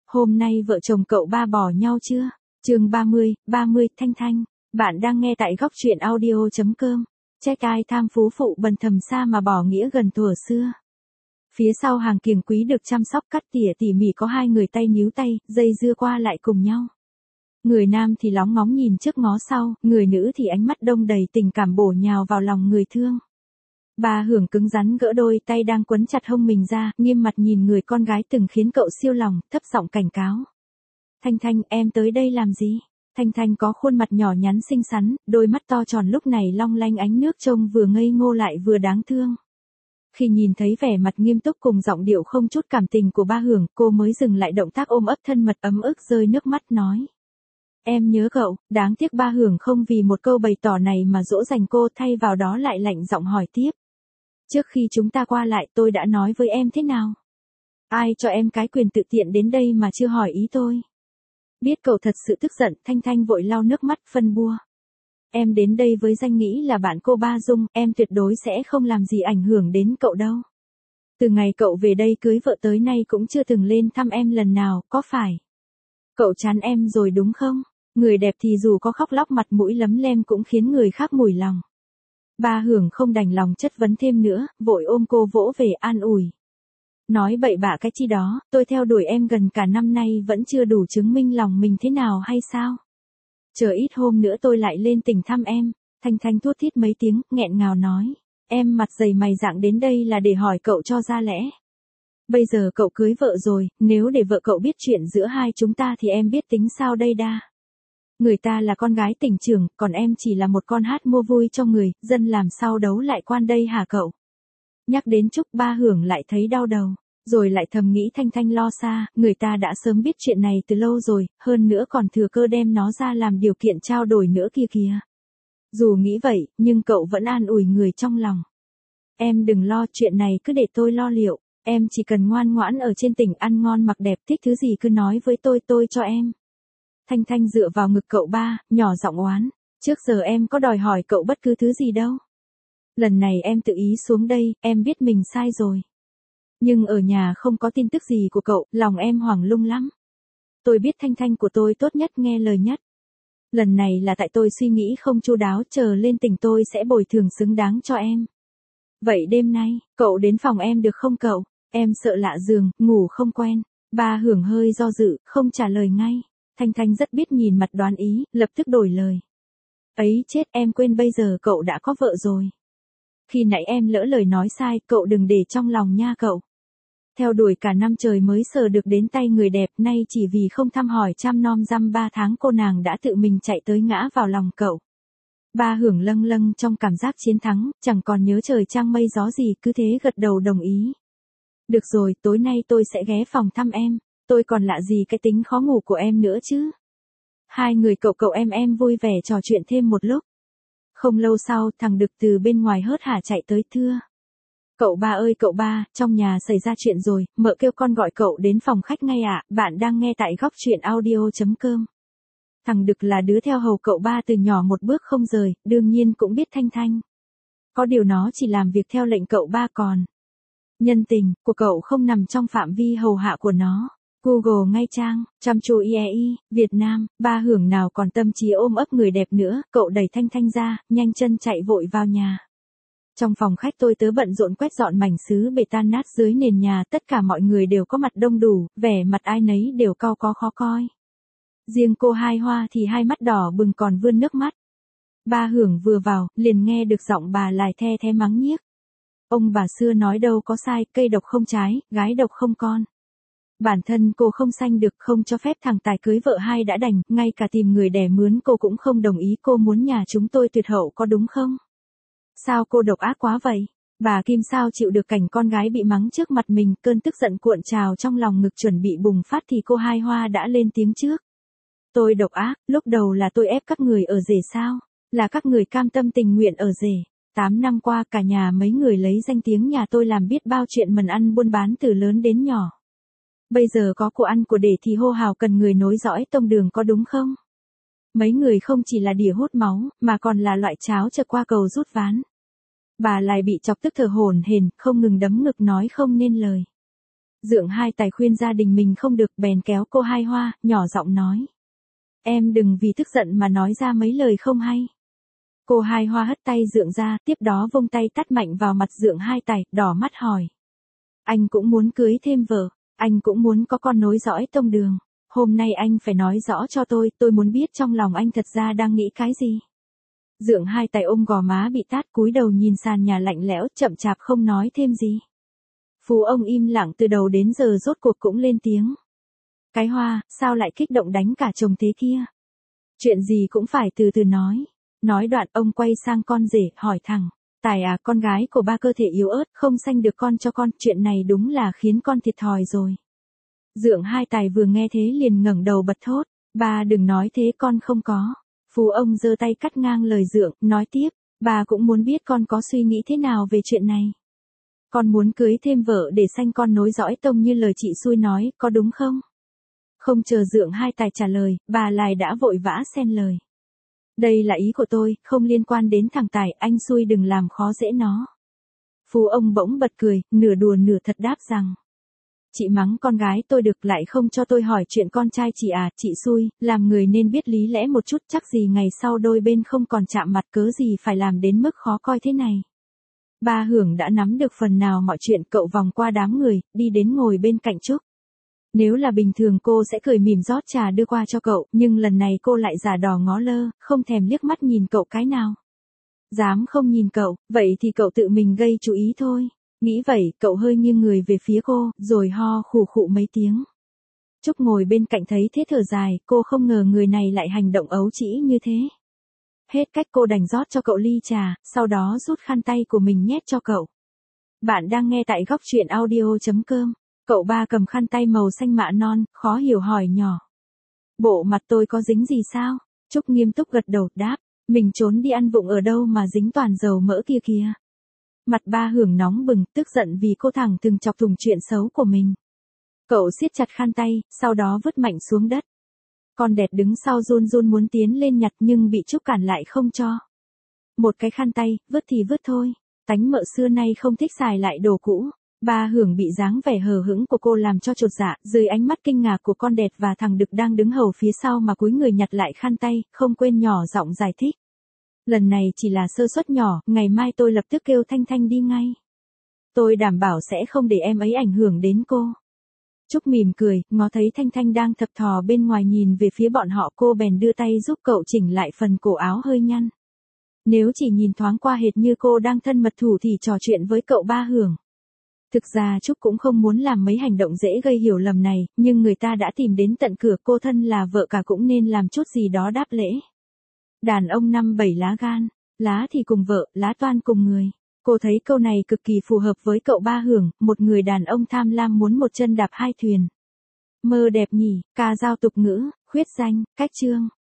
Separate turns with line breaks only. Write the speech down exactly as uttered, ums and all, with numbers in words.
Hôm nay vợ chồng cậu ba bỏ nhau chưa? Chương ba mươi, ba mươi, Thanh Thanh. Bạn đang nghe tại góc truyện audio chấm com. Trách ai tham phú phụ bần thầm xa mà bỏ nghĩa gần thuở xưa. Phía sau hàng kiềng quý được chăm sóc cắt tỉa tỉ mỉ có hai người tay níu tay, dây dưa qua lại cùng nhau. Người nam thì lóng ngóng nhìn trước ngó sau, người nữ thì ánh mắt đông đầy tình cảm bổ nhào vào lòng người thương. Bà Hưởng cứng rắn gỡ đôi tay đang quấn chặt hông mình ra, nghiêm mặt nhìn người con gái từng khiến cậu siêu lòng, thấp giọng cảnh cáo. Thanh Thanh, em tới đây làm gì? Thanh Thanh có khuôn mặt nhỏ nhắn xinh xắn, đôi mắt to tròn lúc này long lanh ánh nước trông vừa ngây ngô lại vừa đáng thương. Khi nhìn thấy vẻ mặt nghiêm túc cùng giọng điệu không chút cảm tình của ba Hưởng, cô mới dừng lại động tác ôm ấp thân mật ấm ức rơi nước mắt nói. Em nhớ cậu, đáng tiếc ba Hưởng không vì một câu bày tỏ này mà dỗ dành cô, thay vào đó lại lạnh giọng hỏi tiếp. Trước khi chúng ta qua lại tôi đã nói với em thế nào? Ai cho em cái quyền tự tiện đến đây mà chưa hỏi ý tôi? Biết cậu thật sự tức giận, Thanh Thanh vội lau nước mắt phân bua. Em đến đây với danh nghĩ là bạn cô Ba Dung, em tuyệt đối sẽ không làm gì ảnh hưởng đến cậu đâu. Từ ngày cậu về đây cưới vợ tới nay cũng chưa từng lên thăm em lần nào, có phải? Cậu chán em rồi đúng không? Người đẹp thì dù có khóc lóc mặt mũi lấm lem cũng khiến người khác mủi lòng. Ba Hưởng không đành lòng chất vấn thêm nữa, vội ôm cô vỗ về an ủi. Nói bậy bạ cái chi đó, tôi theo đuổi em gần cả năm nay vẫn chưa đủ chứng minh lòng mình thế nào hay sao? Chờ ít hôm nữa tôi lại lên tỉnh thăm em. Thanh Thanh thút thít mấy tiếng, nghẹn ngào nói. Em mặt dày mày dạn đến đây là để hỏi cậu cho ra lẽ. Bây giờ cậu cưới vợ rồi, nếu để vợ cậu biết chuyện giữa hai chúng ta thì em biết tính sao đây đa. Người ta là con gái tỉnh trưởng, còn em chỉ là một con hát mua vui cho người, dân làm sao đấu lại quan đây hả cậu? Nhắc đến Trúc Ba Hưởng lại thấy đau đầu, rồi lại thầm nghĩ Thanh Thanh lo xa, người ta đã sớm biết chuyện này từ lâu rồi, hơn nữa còn thừa cơ đem nó ra làm điều kiện trao đổi nữa kia kìa. Dù nghĩ vậy, nhưng cậu vẫn an ủi người trong lòng. Em đừng lo, chuyện này cứ để tôi lo liệu, em chỉ cần ngoan ngoãn ở trên tỉnh ăn ngon mặc đẹp, thích thứ gì cứ nói với tôi, tôi cho em. Thanh Thanh dựa vào ngực cậu ba, nhỏ giọng oán. Trước giờ em có đòi hỏi cậu bất cứ thứ gì đâu. Lần này em tự ý xuống đây, em biết mình sai rồi. Nhưng ở nhà không có tin tức gì của cậu, lòng em hoảng lung lắm. Tôi biết Thanh Thanh của tôi tốt nhất nghe lời nhất. Lần này là tại tôi suy nghĩ không chu đáo, chờ lên tỉnh tôi sẽ bồi thường xứng đáng cho em. Vậy đêm nay, cậu đến phòng em được không cậu? Em sợ lạ giường, ngủ không quen. Ba Hưởng hơi do dự, không trả lời ngay. Thanh Thanh rất biết nhìn mặt đoán ý, lập tức đổi lời. Ấy chết, em quên bây giờ cậu đã có vợ rồi. Khi nãy em lỡ lời nói sai, cậu đừng để trong lòng nha cậu. Theo đuổi cả năm trời mới sờ được đến tay người đẹp, nay chỉ vì không thăm hỏi chăm nom dăm ba tháng cô nàng đã tự mình chạy tới ngã vào lòng cậu. Ba Hưởng lâng lâng trong cảm giác chiến thắng, chẳng còn nhớ trời trăng mây gió gì, cứ thế gật đầu đồng ý. Được rồi, tối nay tôi sẽ ghé phòng thăm em. Tôi còn lạ gì cái tính khó ngủ của em nữa chứ. Hai người cậu cậu em em vui vẻ trò chuyện thêm một lúc. Không lâu sau, thằng Đực từ bên ngoài hớt hả chạy tới thưa. Cậu ba ơi cậu ba, trong nhà xảy ra chuyện rồi, mợ kêu con gọi cậu đến phòng khách ngay ạ, bạn đang nghe tại góc truyện audio chấm com. Thằng Đực là đứa theo hầu cậu ba từ nhỏ một bước không rời, đương nhiên cũng biết Thanh Thanh. Có điều nó chỉ làm việc theo lệnh cậu ba còn. Nhân tình của cậu không nằm trong phạm vi hầu hạ của nó. Google ngay trang, chăm chú i e i, Việt Nam, Ba Hưởng nào còn tâm trí ôm ấp người đẹp nữa, cậu đẩy Thanh Thanh ra, nhanh chân chạy vội vào nhà. Trong phòng khách tôi tớ bận rộn quét dọn mảnh sứ bể tan nát dưới nền nhà, tất cả mọi người đều có mặt đông đủ, vẻ mặt ai nấy đều cau có khó coi. Riêng cô Hai Hoa thì hai mắt đỏ bừng còn vươn nước mắt. Ba Hưởng vừa vào, liền nghe được giọng bà lài the the mắng nhiếc. Ông bà xưa nói đâu có sai, cây độc không trái, gái độc không con. Bản thân cô không sanh được, không cho phép thằng tài cưới vợ hai đã đành, ngay cả tìm người đẻ mướn cô cũng không đồng ý, cô muốn nhà chúng tôi tuyệt hậu có đúng không? Sao cô độc ác quá vậy? Bà Kim sao chịu được cảnh con gái bị mắng trước mặt mình, cơn tức giận cuộn trào trong lòng ngực chuẩn bị bùng phát thì cô Hai Hoa đã lên tiếng trước. Tôi độc ác, lúc đầu là tôi ép các người ở rể sao? Là các người cam tâm tình nguyện ở rể. Tám năm qua cả nhà mấy người lấy danh tiếng nhà tôi làm biết bao chuyện mần ăn buôn bán từ lớn đến nhỏ. Bây giờ có của ăn của để thì hô hào cần người nối dõi tông đường có đúng không? Mấy người không chỉ là đỉa hút máu, mà còn là loại cháo chợ qua cầu rút ván. Bà lại bị chọc tức thở hổn hển, không ngừng đấm ngực nói không nên lời. Dượng Hai Tài khuyên gia đình mình không được, bèn kéo cô Hai Hoa, nhỏ giọng nói. Em đừng vì tức giận mà nói ra mấy lời không hay. Cô Hai Hoa hất tay Dượng ra, tiếp đó vung tay tát mạnh vào mặt Dượng Hai Tài, đỏ mắt hỏi. Anh cũng muốn cưới thêm vợ, anh cũng muốn có con nối dõi tông đường. Hôm nay anh phải nói rõ cho tôi, tôi muốn biết trong lòng anh thật ra đang nghĩ cái gì. Dượng Hai Tài ôm gò má bị tát, cúi đầu nhìn sàn nhà lạnh lẽo, chậm chạp không nói thêm gì. Phú ông im lặng từ đầu đến giờ rốt cuộc cũng lên tiếng. Cái Hoa, sao lại kích động đánh cả chồng thế kia? Chuyện gì cũng phải từ từ nói. Nói đoạn ông quay sang con rể, hỏi thẳng. Tài à, con gái của ba cơ thể yếu ớt, không sanh được con cho con, chuyện này đúng là khiến con thiệt thòi rồi. Dượng Hai Tài vừa nghe thế liền ngẩng đầu bật thốt. Ba đừng nói thế, con không có. Phú ông giơ tay cắt ngang lời Dượng, nói tiếp. Ba cũng muốn biết con có suy nghĩ thế nào về chuyện này. Con muốn cưới thêm vợ để sanh con nối dõi tông như lời chị xui nói, có đúng không? Không chờ Dượng Hai Tài trả lời, bà Lài đã vội vã xen lời. Đây là ý của tôi, không liên quan đến thằng Tài, anh xui đừng làm khó dễ nó. Phú ông bỗng bật cười, nửa đùa nửa thật đáp rằng. Chị mắng con gái tôi được lại không cho tôi hỏi chuyện con trai chị à, chị xui, làm người nên biết lý lẽ một chút, chắc gì ngày sau đôi bên không còn chạm mặt, cớ gì phải làm đến mức khó coi thế này. Ba Hưởng đã nắm được phần nào mọi chuyện, cậu vòng qua đám người, đi đến ngồi bên cạnh Trúc. Nếu là bình thường cô sẽ cười mỉm rót trà đưa qua cho cậu, nhưng lần này cô lại giả đò ngó lơ, không thèm liếc mắt nhìn cậu cái nào. Dám không nhìn cậu, vậy thì cậu tự mình gây chú ý thôi. Nghĩ vậy, cậu hơi nghiêng người về phía cô, rồi ho khủ khụ mấy tiếng. Trúc ngồi bên cạnh thấy thế thở dài, cô không ngờ người này lại hành động ấu trĩ như thế. Hết cách cô đành rót cho cậu ly trà, sau đó rút khăn tay của mình nhét cho cậu. Bạn đang nghe tại góc truyện audio chấm com. Cậu Ba cầm khăn tay màu xanh mạ non, khó hiểu hỏi nhỏ. Bộ mặt tôi có dính gì sao? Trúc nghiêm túc gật đầu, đáp. Mình trốn đi ăn vụng ở đâu mà dính toàn dầu mỡ kia kìa. Mặt Ba Hưởng nóng bừng, tức giận vì cô thẳng từng chọc thủng chuyện xấu của mình. Cậu siết chặt khăn tay, sau đó vứt mạnh xuống đất. Con Đẹt đứng sau run run muốn tiến lên nhặt nhưng bị Trúc cản lại không cho. Một cái khăn tay, vứt thì vứt thôi. Tánh mợ xưa nay không thích xài lại đồ cũ. Ba Hưởng bị dáng vẻ hờ hững của cô làm cho chột dạ, dưới ánh mắt kinh ngạc của con Đẹt và thằng Đực đang đứng hầu phía sau mà cúi người nhặt lại khăn tay, không quên nhỏ giọng giải thích. Lần này chỉ là sơ suất nhỏ, ngày mai tôi lập tức kêu Thanh Thanh đi ngay. Tôi đảm bảo sẽ không để em ấy ảnh hưởng đến cô. Trúc mỉm cười, ngó thấy Thanh Thanh đang thập thò bên ngoài nhìn về phía bọn họ, cô bèn đưa tay giúp cậu chỉnh lại phần cổ áo hơi nhăn. Nếu chỉ nhìn thoáng qua hệt như cô đang thân mật thủ thì trò chuyện với cậu Ba Hưởng. Thực ra Trúc cũng không muốn làm mấy hành động dễ gây hiểu lầm này, nhưng người ta đã tìm đến tận cửa, cô thân là vợ cả cũng nên làm chút gì đó đáp lễ. Đàn ông năm bảy lá gan, lá thì cùng vợ, lá toan cùng người. Cô thấy câu này cực kỳ phù hợp với cậu Ba Hưởng, một người đàn ông tham lam muốn một chân đạp hai thuyền. Mơ đẹp nhỉ, ca dao tục ngữ, khuyết danh, cách chương.